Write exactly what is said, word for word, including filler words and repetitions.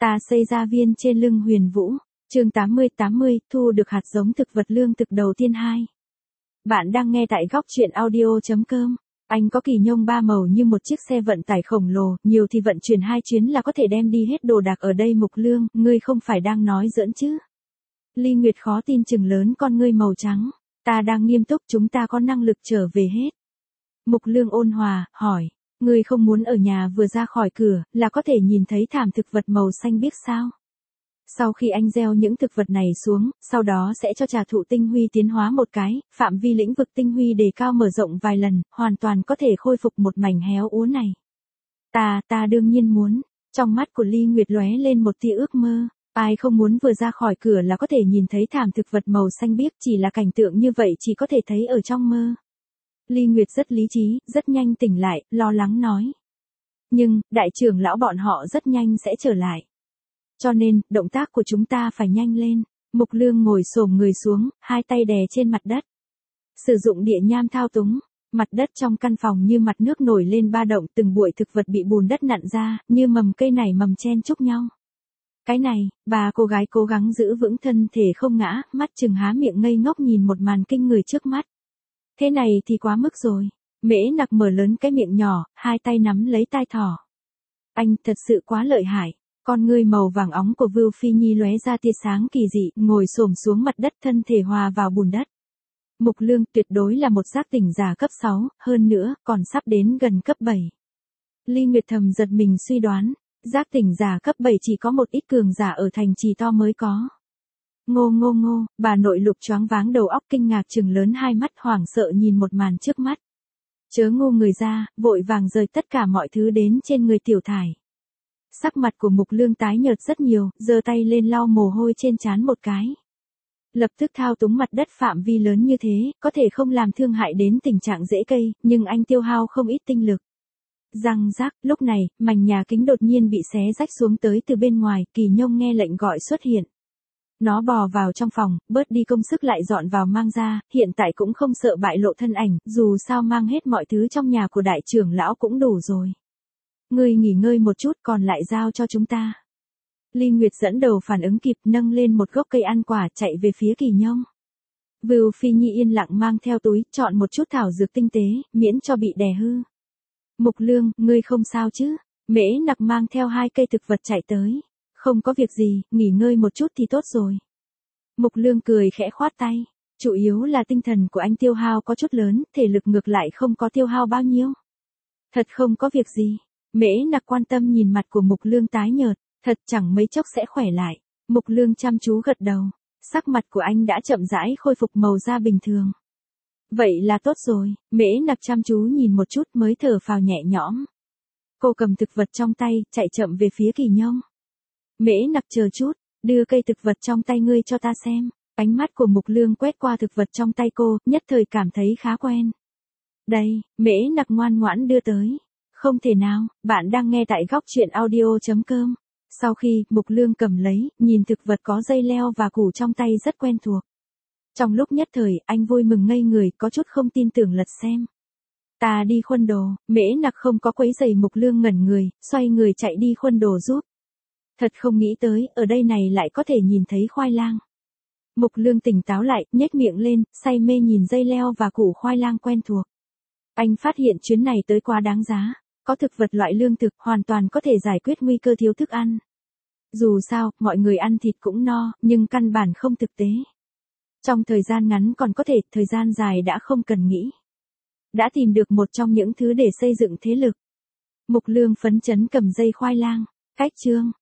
Ta xây ra viên trên lưng Huyền Vũ, chương tám mươi tám mươi, thu được hạt giống thực vật lương thực đầu tiên hai. Bạn đang nghe tại góc truyện audio chấm com. Anh có kỳ nhông ba màu như một chiếc xe vận tải khổng lồ, nhiều thì vận chuyển hai chuyến là có thể đem đi hết đồ đạc ở đây. Mục Lương, ngươi không phải đang nói giỡn chứ? Ly Nguyệt khó tin chừng lớn con ngươi màu trắng. Ta đang nghiêm túc, chúng ta có năng lực trở về hết. Mục Lương ôn hòa, hỏi, ngươi không muốn ở nhà vừa ra khỏi cửa, là có thể nhìn thấy thảm thực vật màu xanh biếc sao? Sau khi anh gieo những thực vật này xuống, sau đó sẽ cho trà thụ tinh huy tiến hóa một cái, phạm vi lĩnh vực tinh huy đề cao mở rộng vài lần, hoàn toàn có thể khôi phục một mảnh héo úa này. Ta, ta đương nhiên muốn. Trong mắt của Ly Nguyệt lóe lên một tia ước mơ. Ai không muốn vừa ra khỏi cửa là có thể nhìn thấy thảm thực vật màu xanh biếc, chỉ là cảnh tượng như vậy chỉ có thể thấy ở trong mơ. Ly Nguyệt rất lý trí, rất nhanh tỉnh lại, lo lắng nói. Nhưng, đại trưởng lão bọn họ rất nhanh sẽ trở lại. Cho nên, động tác của chúng ta phải nhanh lên. Mục Lương ngồi xổm người xuống, hai tay đè trên mặt đất. Sử dụng địa nham thao túng, mặt đất trong căn phòng như mặt nước nổi lên ba động, từng bụi thực vật bị bùn đất nặn ra, như mầm cây nảy mầm chen chúc nhau. Cái này, bà cô gái cố gắng giữ vững thân thể không ngã, mắt trừng há miệng ngây ngốc nhìn một màn kinh người trước mắt. Thế này thì quá mức rồi. Mễ Nặc mở lớn cái miệng nhỏ, hai tay nắm lấy tai thỏ. Anh thật sự quá lợi hại. Con ngươi màu vàng óng của Vưu Phi Nhi lóe ra tia sáng kỳ dị, ngồi xổm xuống mặt đất, thân thể hòa vào bùn đất. Mục Lương tuyệt đối là một giác tỉnh giả cấp sáu, hơn nữa, còn sắp đến gần cấp bảy. Ly Nguyệt thầm giật mình suy đoán, giác tỉnh giả cấp bảy chỉ có một ít cường giả ở thành trì to mới có. Ngô ngô ngô, bà nội Lục choáng váng đầu óc, kinh ngạc trừng lớn hai mắt, hoảng sợ nhìn một màn trước mắt. Chớ ngu người ra, vội vàng rời tất cả mọi thứ đến trên người Tiểu Thải. Sắc mặt của Mục Lương tái nhợt rất nhiều, giơ tay lên lau mồ hôi trên trán một cái. Lập tức thao túng mặt đất phạm vi lớn như thế, có thể không làm thương hại đến tình trạng rễ cây, nhưng anh tiêu hao không ít tinh lực. Răng rác, lúc này, mảnh nhà kính đột nhiên bị xé rách xuống tới từ bên ngoài, Kỳ Nhông nghe lệnh gọi xuất hiện. Nó bò vào trong phòng, bớt đi công sức lại dọn vào mang ra, hiện tại cũng không sợ bại lộ thân ảnh, dù sao mang hết mọi thứ trong nhà của đại trưởng lão cũng đủ rồi. Ngươi nghỉ ngơi một chút, còn lại giao cho chúng ta. Ly Nguyệt dẫn đầu phản ứng kịp, nâng lên một gốc cây ăn quả, chạy về phía Kỳ Nhông. Vưu Phi Nhi yên lặng mang theo túi, chọn một chút thảo dược tinh tế, miễn cho bị đè hư. Mục Lương, ngươi không sao chứ? Mễ Nặc mang theo hai cây thực vật chạy tới. Không có việc gì, nghỉ ngơi một chút thì tốt rồi. Mục Lương cười khẽ khoát tay. Chủ yếu là tinh thần của anh tiêu hao có chút lớn, thể lực ngược lại không có tiêu hao bao nhiêu. Thật không có việc gì. Mễ Nặc quan tâm nhìn mặt của Mục Lương tái nhợt, thật chẳng mấy chốc sẽ khỏe lại. Mục Lương chăm chú gật đầu, sắc mặt của anh đã chậm rãi khôi phục màu da bình thường. Vậy là tốt rồi, Mễ Nặc chăm chú nhìn một chút mới thở phào nhẹ nhõm. Cô cầm thực vật trong tay, chạy chậm về phía Kỳ Nhông. Mễ Nặc chờ chút, đưa cây thực vật trong tay ngươi cho ta xem. Ánh mắt của Mục Lương quét qua thực vật trong tay cô, nhất thời cảm thấy khá quen. Đây, Mễ Nặc ngoan ngoãn đưa tới. Không thể nào, bạn đang nghe tại góc truyện audio chấm com. Sau khi, Mục Lương cầm lấy, nhìn thực vật có dây leo và củ trong tay rất quen thuộc. Trong lúc nhất thời, anh vui mừng ngây người, có chút không tin tưởng lật xem. Ta đi khuân đồ, Mễ Nặc không có quấy giày Mục Lương ngẩn người, xoay người chạy đi khuân đồ giúp. Thật không nghĩ tới, ở đây này lại có thể nhìn thấy khoai lang. Mục Lương tỉnh táo lại, nhếch miệng lên, say mê nhìn dây leo và củ khoai lang quen thuộc. Anh phát hiện chuyến này tới quá đáng giá. Có thực vật loại lương thực, hoàn toàn có thể giải quyết nguy cơ thiếu thức ăn. Dù sao, mọi người ăn thịt cũng no, nhưng căn bản không thực tế. Trong thời gian ngắn còn có thể, thời gian dài đã không cần nghĩ. Đã tìm được một trong những thứ để xây dựng thế lực. Mục Lương phấn chấn cầm dây khoai lang. Cách chương,